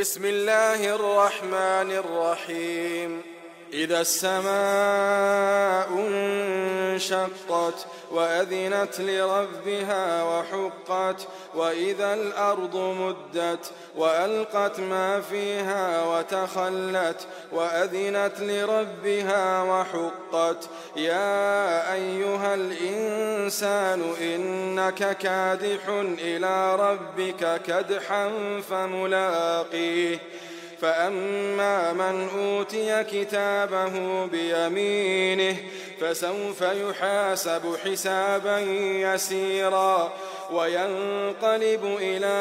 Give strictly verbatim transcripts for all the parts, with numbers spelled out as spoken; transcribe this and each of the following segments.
بسم الله الرحمن الرحيم. إذا السماء انشقت وأذنت لربها وحقت وإذا الأرض مدت وألقت ما فيها وتخلت وأذنت لربها وحقت يا أيها الإنسان إنك كادح إلى ربك كدحا فملاقيه فأما من أوتي كتابه بيمينه فسوف يحاسب حسابا يسيرا وينقلب إلى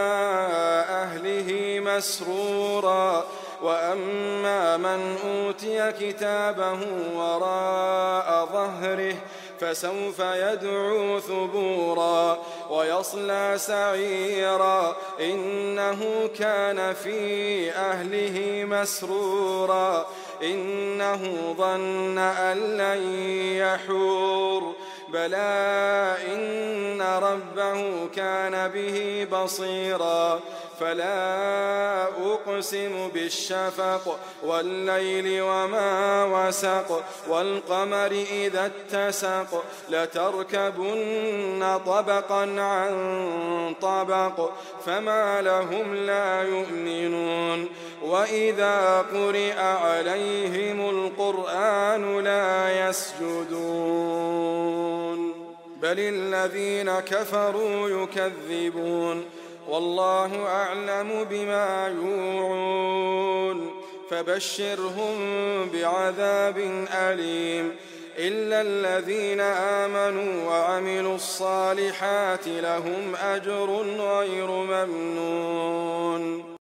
أهله مسرورا وأما من أوتي كتابه وراء ظهره فسوف يدعو ثبورا ويصلى سعيرا إنه كان في أهله مسرورا إنه ظن أن لن يحور بلى إن ربه كان به بصيرا فلا أقسم بالشفق والليل وما وسق والقمر إذا اتسق لتركبن طبقا عن طبق فما لهم لا يؤمنون وإذا قرئ عليهم القرآن لا يسجدون بل الذين كفروا يكذبون والله أعلم بما يوعون فبشرهم بعذاب أليم إلا الذين آمنوا وعملوا الصالحات لهم أجر غير ممنون